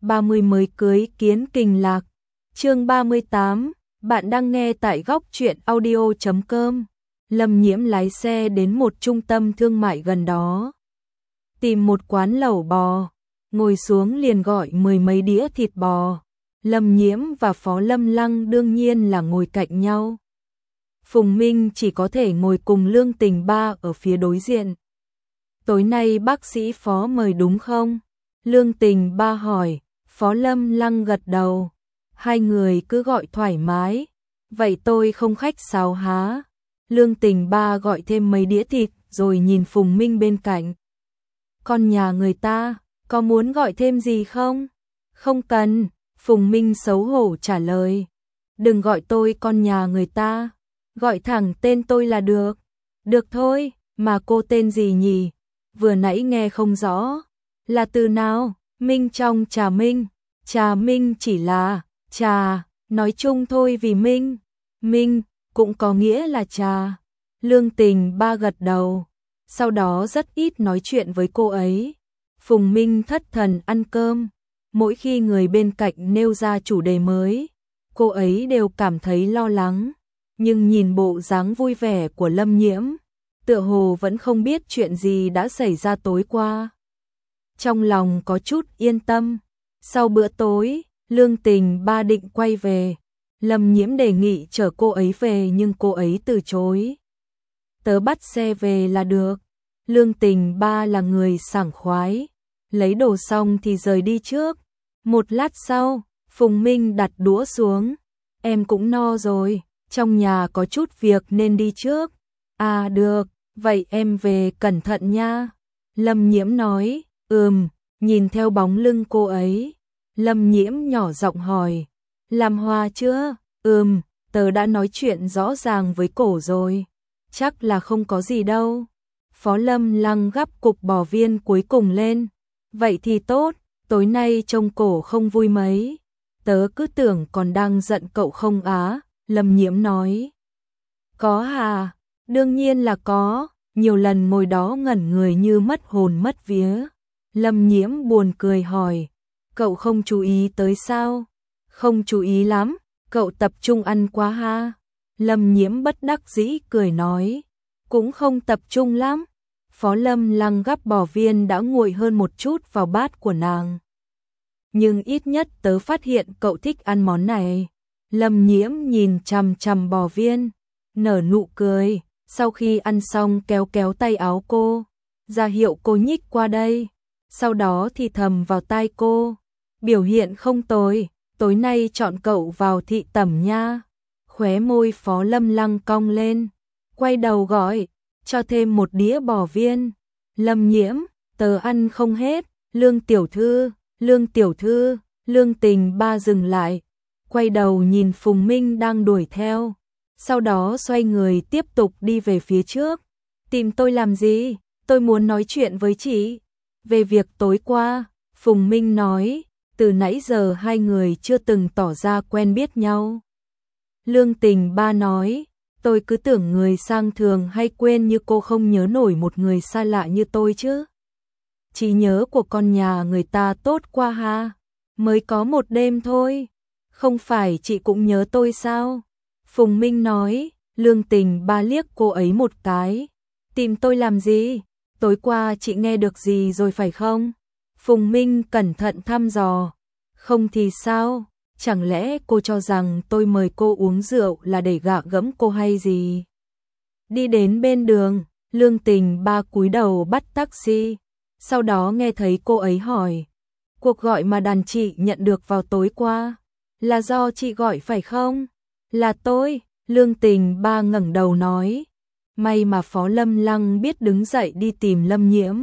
30 mới cưới kiến kình lạc. Chương 38, bạn đang nghe tại góc truyện audio.com. Lâm Nhiễm lái xe đến một trung tâm thương mại gần đó, tìm một quán lẩu bò, ngồi xuống liền gọi 10 mấy đĩa thịt bò. Lâm Nhiễm và Phó Lâm Lăng đương nhiên là ngồi cạnh nhau. Phùng Minh chỉ có thể ngồi cùng Lương Tình Ba ở phía đối diện. Tối nay bác sĩ Phó mời đúng không? Lương Tình Ba hỏi. Phó Lâm Lăng gật đầu. Hai người cứ gọi thoải mái. Vậy tôi không khách sáo há. Lương Tình Ba gọi thêm mấy đĩa thịt rồi nhìn Phùng Minh bên cạnh. Con nhà người ta, có muốn gọi thêm gì không? Không cần, Phùng Minh xấu hổ trả lời. Đừng gọi tôi con nhà người ta, gọi thẳng tên tôi là được. Được thôi, mà cô tên gì nhỉ? Vừa nãy nghe không rõ. Là từ nào? Minh trong Trà Minh. Trà Minh chỉ là trà, nói chung thôi vì Minh. Minh cũng có nghĩa là trà. Lương Tình Ba gật đầu. Sau đó rất ít nói chuyện với cô ấy. Phùng Minh thất thần ăn cơm. Mỗi khi người bên cạnh nêu ra chủ đề mới, cô ấy đều cảm thấy lo lắng. Nhưng nhìn bộ dáng vui vẻ của Lâm Nhiễm, tựa hồ vẫn không biết chuyện gì đã xảy ra tối qua. Trong lòng có chút yên tâm. Sau bữa tối, Lương Tình Ba định quay về. Lâm Nhiễm đề nghị chở cô ấy về nhưng cô ấy từ chối. Tớ bắt xe về là được. Lương Tình Ba là người sảng khoái. Lấy đồ xong thì rời đi trước. Một lát sau, Phùng Minh đặt đũa xuống. Em cũng no rồi, trong nhà có chút việc nên đi trước. À được, vậy em về cẩn thận nha. Lâm Nhiễm nói. Nhìn theo bóng lưng cô ấy. Lâm Nhiễm nhỏ giọng hỏi. Làm hoa chưa? Tớ đã nói chuyện rõ ràng với cổ rồi. Chắc là không có gì đâu. Phó Lâm Lăng gắp cục bò viên cuối cùng lên. Vậy thì tốt, tối nay trông cổ không vui mấy. Tớ cứ tưởng còn đang giận cậu không á, Lâm Nhiễm nói. Có hà, đương nhiên là có, nhiều lần ngồi đó ngẩn người như mất hồn mất vía. Lâm Nhiễm buồn cười hỏi, cậu không chú ý tới sao? Không chú ý lắm, cậu tập trung ăn quá ha. Lâm Nhiễm bất đắc dĩ cười nói, cũng không tập trung lắm. Phó Lâm Lăng gắp bò viên đã nguội hơn một chút vào bát của nàng. Nhưng ít nhất tớ phát hiện cậu thích ăn món này. Lâm Nhiễm nhìn chằm chằm bò viên, nở nụ cười, sau khi ăn xong kéo kéo tay áo cô, ra hiệu cô nhích qua đây, sau đó thì thầm vào tai cô, biểu hiện không tồi, tối nay chọn cậu vào thị tẩm nha. Khóe môi Phó Lâm Lăng cong lên, quay đầu gọi, cho thêm một đĩa bò viên. Lâm Nhiễm, tớ ăn không hết. Lương tiểu thư, Lương tiểu thư. Lương Tình Ba dừng lại, quay đầu nhìn Phùng Minh đang đuổi theo, sau đó xoay người tiếp tục đi về phía trước. Tìm tôi làm gì? Tôi muốn nói chuyện với chị. Về việc tối qua, Phùng Minh nói, từ nãy giờ hai người chưa từng tỏ ra quen biết nhau. Lương Tình Ba nói, tôi cứ tưởng người sang thường hay quên như cô không nhớ nổi một người xa lạ như tôi chứ. Trí nhớ của con nhà người ta tốt qua ha. Mới có một đêm thôi. Không phải chị cũng nhớ tôi sao? Phùng Minh nói. Lương Tình Ba liếc cô ấy một cái. Tìm tôi làm gì? Tối qua chị nghe được gì rồi phải không? Phùng Minh cẩn thận thăm dò. Không thì sao? Chẳng lẽ cô cho rằng tôi mời cô uống rượu là để gạ gẫm cô hay gì? Đi đến bên đường, Lương Tình Ba cúi đầu bắt taxi. Sau đó nghe thấy cô ấy hỏi, cuộc gọi mà đàn chị nhận được vào tối qua, là do chị gọi phải không? Là tôi, Lương Tình Ba ngẩng đầu nói. May mà Phó Lâm Lăng biết đứng dậy đi tìm Lâm Nhiễm.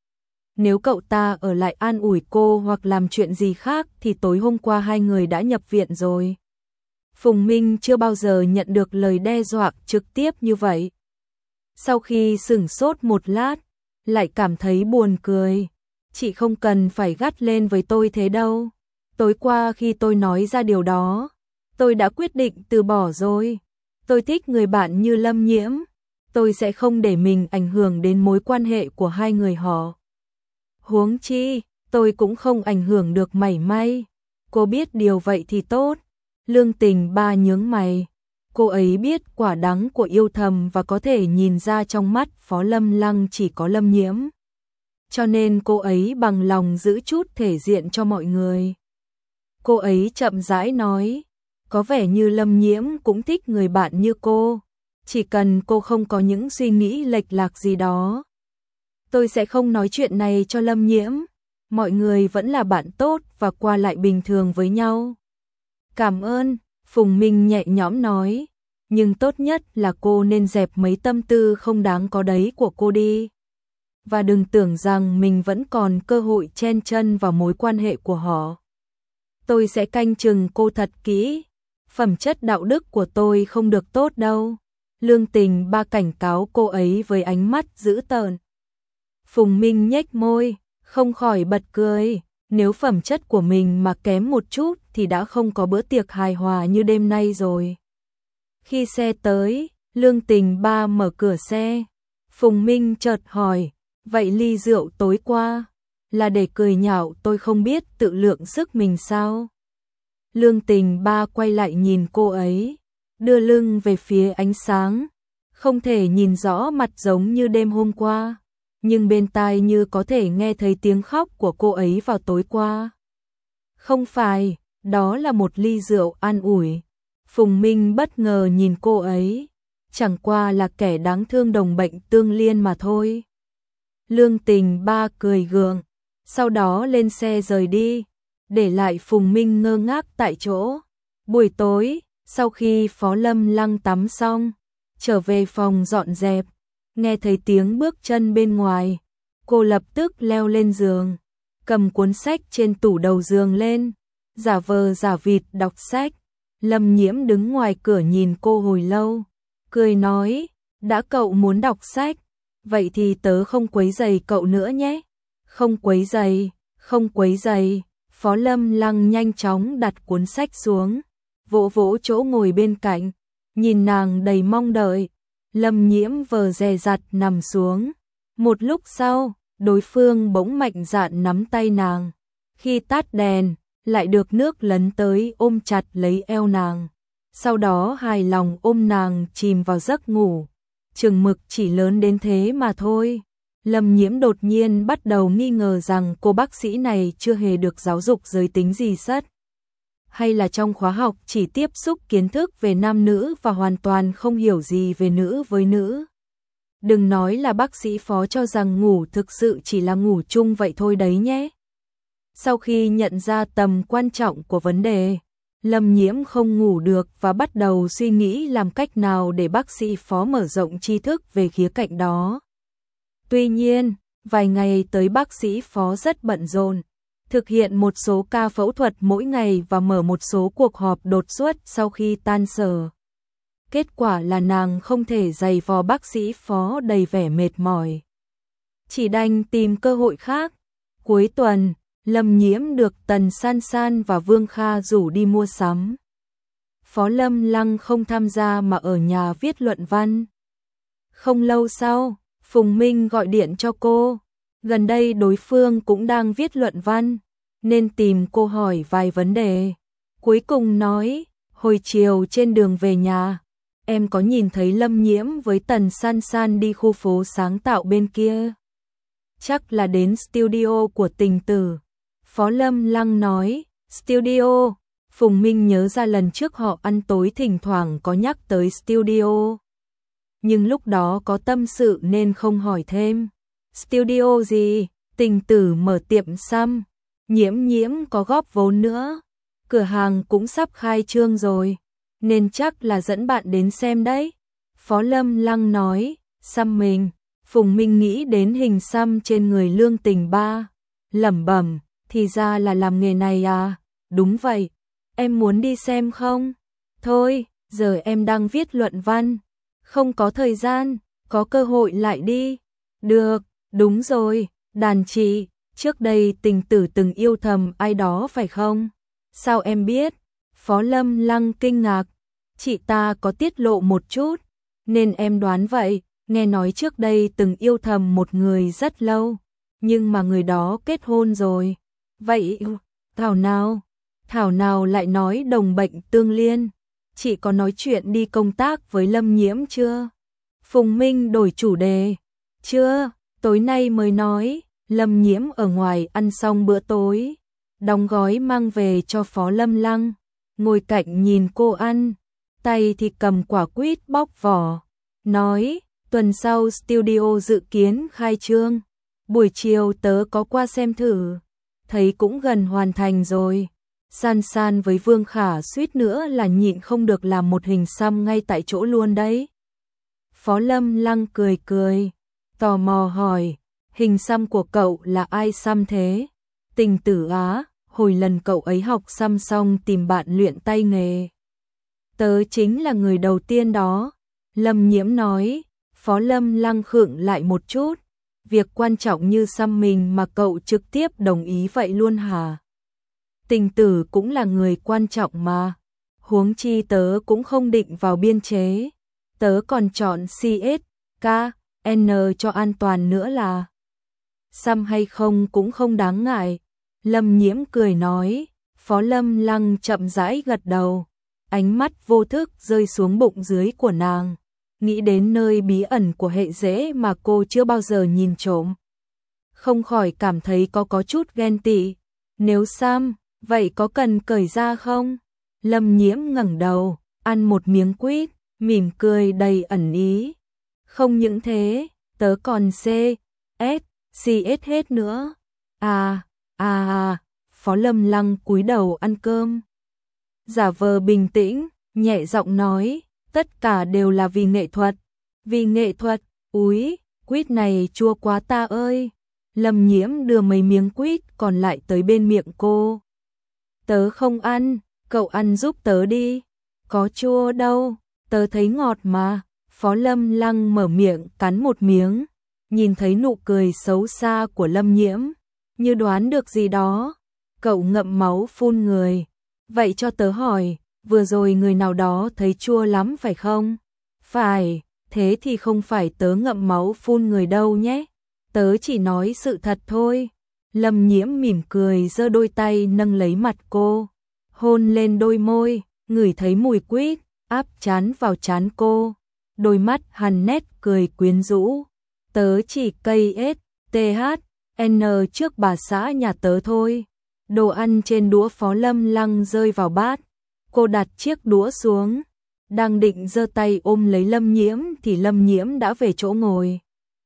Nếu cậu ta ở lại an ủi cô hoặc làm chuyện gì khác thì tối hôm qua hai người đã nhập viện rồi. Phùng Minh chưa bao giờ nhận được lời đe dọa trực tiếp như vậy. Sau khi sửng sốt một lát, lại cảm thấy buồn cười. Chị không cần phải gắt lên với tôi thế đâu. Tối qua khi tôi nói ra điều đó, tôi đã quyết định từ bỏ rồi. Tôi thích người bạn như Lâm Nhiễm. Tôi sẽ không để mình ảnh hưởng đến mối quan hệ của hai người họ. Huống chi, tôi cũng không ảnh hưởng được mảy may. Cô biết điều vậy thì tốt. Lương Tình Ba nhướng mày. Cô ấy biết quả đắng của yêu thầm và có thể nhìn ra trong mắt Phó Lâm Lăng chỉ có Lâm Nhiễm. Cho nên cô ấy bằng lòng giữ chút thể diện cho mọi người. Cô ấy chậm rãi nói, có vẻ như Lâm Nhiễm cũng thích người bạn như cô. Chỉ cần cô không có những suy nghĩ lệch lạc gì đó. Tôi sẽ không nói chuyện này cho Lâm Nhiễm. Mọi người vẫn là bạn tốt và qua lại bình thường với nhau. Cảm ơn, Phùng Minh nhẹ nhõm nói. Nhưng tốt nhất là cô nên dẹp mấy tâm tư không đáng có đấy của cô đi. Và đừng tưởng rằng mình vẫn còn cơ hội chen chân vào mối quan hệ của họ. Tôi sẽ canh chừng cô thật kỹ. Phẩm chất đạo đức của tôi không được tốt đâu. Lương Tình Ba cảnh cáo cô ấy với ánh mắt dữ tợn. Phùng Minh nhếch môi, không khỏi bật cười. Nếu phẩm chất của mình mà kém một chút thì đã không có bữa tiệc hài hòa như đêm nay rồi. Khi xe tới, Lương Tình Ba mở cửa xe. Phùng Minh chợt hỏi, vậy ly rượu tối qua là để cười nhạo tôi không biết tự lượng sức mình sao? Lương Tình Ba quay lại nhìn cô ấy, đưa lưng về phía ánh sáng, không thể nhìn rõ mặt giống như đêm hôm qua, nhưng bên tai như có thể nghe thấy tiếng khóc của cô ấy vào tối qua. Không phải, đó là một ly rượu an ủi. Phùng Minh bất ngờ nhìn cô ấy, chẳng qua là kẻ đáng thương đồng bệnh tương liên mà thôi. Lương Tình Ba cười gượng, sau đó lên xe rời đi, để lại Phùng Minh ngơ ngác tại chỗ. Buổi tối, sau khi Phó Lâm Lăng tắm xong, trở về phòng dọn dẹp, nghe thấy tiếng bước chân bên ngoài, cô lập tức leo lên giường, cầm cuốn sách trên tủ đầu giường lên, giả vờ giả vịt đọc sách. Lâm Nhiễm đứng ngoài cửa nhìn cô hồi lâu, cười nói, đã cậu muốn đọc sách, vậy thì tớ không quấy rầy cậu nữa nhé. Không quấy rầy, không quấy rầy. Phó Lâm Lăng nhanh chóng đặt cuốn sách xuống, vỗ vỗ chỗ ngồi bên cạnh, nhìn nàng đầy mong đợi. Lâm Nhiễm vờ dè dặt nằm xuống. Một lúc sau, đối phương bỗng mạnh dạn nắm tay nàng. Khi tắt đèn, lại được nước lấn tới ôm chặt lấy eo nàng. Sau đó hài lòng ôm nàng chìm vào giấc ngủ. Chừng mực chỉ lớn đến thế mà thôi. Lâm Nhiễm đột nhiên bắt đầu nghi ngờ rằng cô bác sĩ này chưa hề được giáo dục giới tính gì sất. Hay là trong khóa học chỉ tiếp xúc kiến thức về nam nữ và hoàn toàn không hiểu gì về nữ với nữ. Đừng nói là bác sĩ Phó cho rằng ngủ thực sự chỉ là ngủ chung vậy thôi đấy nhé. Sau khi nhận ra tầm quan trọng của vấn đề, Lâm Nhiễm không ngủ được và bắt đầu suy nghĩ làm cách nào để bác sĩ Phó mở rộng tri thức về khía cạnh đó. Tuy nhiên, vài ngày tới bác sĩ Phó rất bận rộn, thực hiện một số ca phẫu thuật mỗi ngày và mở một số cuộc họp đột xuất sau khi tan sở. Kết quả là nàng không thể giày vò bác sĩ Phó đầy vẻ mệt mỏi. Chỉ đành tìm cơ hội khác. Cuối tuần, Lâm Nhiễm được Tần San San và Vương Kha rủ đi mua sắm. Phó Lâm Lăng không tham gia mà ở nhà viết luận văn. Không lâu sau, Phùng Minh gọi điện cho cô. Gần đây đối phương cũng đang viết luận văn, nên tìm cô hỏi vài vấn đề. Cuối cùng nói, hồi chiều trên đường về nhà, em có nhìn thấy Lâm Nhiễm với Tần San San đi khu phố sáng tạo bên kia. Chắc là đến studio của Tình Tử. Phó Lâm Lăng nói, studio. Phùng Minh nhớ ra lần trước họ ăn tối thỉnh thoảng có nhắc tới studio. Nhưng lúc đó có tâm sự nên không hỏi thêm. Studio gì? Tình Tử mở tiệm xăm. Nhiễm Nhiễm có góp vốn nữa. Cửa hàng cũng sắp khai trương rồi, nên chắc là dẫn bạn đến xem đấy. Phó Lâm Lăng nói, xăm mình. Phùng Minh nghĩ đến hình xăm trên người Lương Tình Ba, lẩm bẩm, thì ra là làm nghề này à? Đúng vậy, em muốn đi xem không? Thôi, giờ em đang viết luận văn, không có thời gian, có cơ hội lại đi. Được, đúng rồi, đàn chị, trước đây Tình Tử từng yêu thầm ai đó phải không? Sao em biết? Phó Lâm Lăng kinh ngạc, chị ta có tiết lộ một chút, nên em đoán vậy. Nghe nói trước đây từng yêu thầm một người rất lâu, nhưng mà người đó kết hôn rồi. Vậy Thảo nào lại nói đồng bệnh tương liên, chị có nói chuyện đi công tác với Lâm Nhiễm chưa? Phùng Minh đổi chủ đề. Chưa, tối nay mới nói, Lâm Nhiễm ở ngoài ăn xong bữa tối, đóng gói mang về cho Phó Lâm Lăng, ngồi cạnh nhìn cô ăn, tay thì cầm quả quýt bóc vỏ, nói, tuần sau studio dự kiến khai trương, buổi chiều tớ có qua xem thử, thấy cũng gần hoàn thành rồi. San San với Vương Khả suýt nữa là nhịn không được làm một hình xăm ngay tại chỗ luôn đấy. Phó Lâm Lăng cười cười, tò mò hỏi, hình xăm của cậu là ai xăm thế? Tình Tử Á, hồi lần cậu ấy học xăm xong tìm bạn luyện tay nghề. Tớ chính là người đầu tiên đó. Lâm Nhiễm nói. Phó Lâm Lăng khựng lại một chút. Việc quan trọng như xăm mình mà cậu trực tiếp đồng ý vậy luôn hả? Tình Tử cũng là người quan trọng mà. Huống chi tớ cũng không định vào biên chế. Tớ còn chọn CS, K, N cho an toàn nữa là. Xăm hay không cũng không đáng ngại. Lâm Nhiễm cười nói. Phó Lâm Lăng chậm rãi gật đầu. Ánh mắt vô thức rơi xuống bụng dưới của nàng. Nghĩ đến nơi bí ẩn của hệ rễ mà cô chưa bao giờ nhìn trộm. Không khỏi cảm thấy có chút ghen tị. Nếu xăm, vậy có cần cởi ra không? Lâm Nhiễm ngẩng đầu, ăn một miếng quýt, mỉm cười đầy ẩn ý. Không những thế, tớ còn C, S, CS hết nữa. Phó Lâm Lăng cúi đầu ăn cơm. Giả vờ bình tĩnh, nhẹ giọng nói, tất cả đều là vì nghệ thuật. Vì nghệ thuật, úi, quýt này chua quá ta ơi. Lâm Nhiễm đưa mấy miếng quýt còn lại tới bên miệng cô. Tớ không ăn, cậu ăn giúp tớ đi. Có chua đâu, tớ thấy ngọt mà. Phó Lâm Lăng mở miệng cắn một miếng, nhìn thấy nụ cười xấu xa của Lâm Nhiễm, như đoán được gì đó. Cậu ngậm máu phun người. Vậy cho tớ hỏi, vừa rồi người nào đó thấy chua lắm phải không? Phải, thế thì không phải tớ ngậm máu phun người đâu nhé. Tớ chỉ nói sự thật thôi. Lâm Nhiễm mỉm cười giơ đôi tay nâng lấy mặt cô, hôn lên đôi môi, ngửi thấy mùi quýt, áp chán vào chán cô. Đôi mắt hằn nét cười quyến rũ. Tớ chỉ cây S, TH, N trước bà xã nhà tớ thôi. Đồ ăn trên đũa Phó Lâm Lăng rơi vào bát. Cô đặt chiếc đũa xuống. Đang định giơ tay ôm lấy Lâm Nhiễm thì Lâm Nhiễm đã về chỗ ngồi.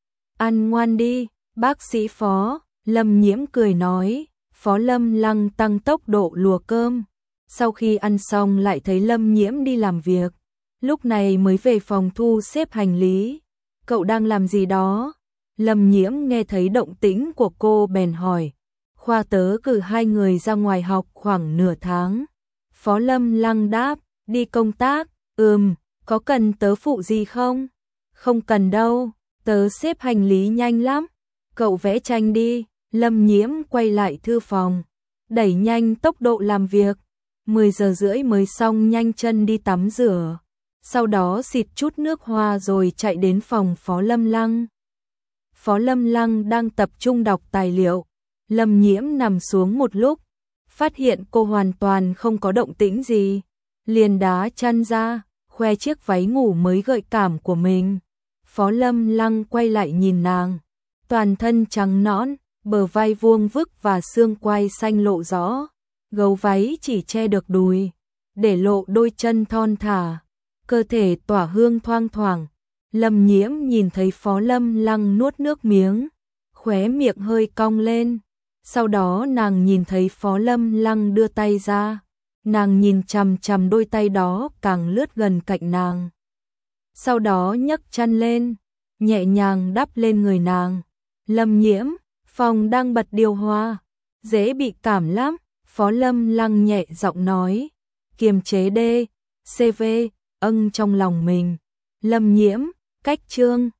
Ăn ngoan đi, bác sĩ Phó. Lâm Nhiễm cười nói. Phó Lâm Lăng tăng tốc độ lùa cơm. Sau khi ăn xong lại thấy Lâm Nhiễm đi làm việc. Lúc này mới về phòng thu xếp hành lý. Cậu đang làm gì đó? Lâm Nhiễm nghe thấy động tĩnh của cô bèn hỏi. Khoa tớ cử 2 người ra ngoài học khoảng nửa tháng. Phó Lâm Lăng đáp, đi công tác. Có cần tớ phụ gì không? Không cần đâu, tớ xếp hành lý nhanh lắm. Cậu vẽ tranh đi. Lâm Nhiễm quay lại thư phòng, đẩy nhanh tốc độ làm việc. 10 giờ rưỡi mới xong, nhanh chân đi tắm rửa. Sau đó xịt chút nước hoa rồi chạy đến phòng Phó Lâm Lăng. Phó Lâm Lăng đang tập trung đọc tài liệu. Lâm Nhiễm nằm xuống một lúc, phát hiện cô hoàn toàn không có động tĩnh gì, liền đá chân ra, khoe chiếc váy ngủ mới gợi cảm của mình. Phó Lâm Lăng quay lại nhìn nàng, toàn thân trắng nõn, bờ vai vuông vức và xương quai xanh lộ rõ, gấu váy chỉ che được đùi, để lộ đôi chân thon thả, cơ thể tỏa hương thoang thoảng. Lâm Nhiễm nhìn thấy Phó Lâm Lăng nuốt nước miếng, khóe miệng hơi cong lên. Sau đó nàng nhìn thấy Phó Lâm Lăng đưa tay ra, nàng nhìn chằm chằm đôi tay đó càng lướt gần cạnh nàng. Sau đó nhấc chân lên, nhẹ nhàng đắp lên người nàng. Lâm Nhiễm, phòng đang bật điều hòa, dễ bị cảm lắm. Phó Lâm Lăng nhẹ giọng nói, kiềm chế D, CV, trong lòng mình. Lâm Nhiễm, cách chương.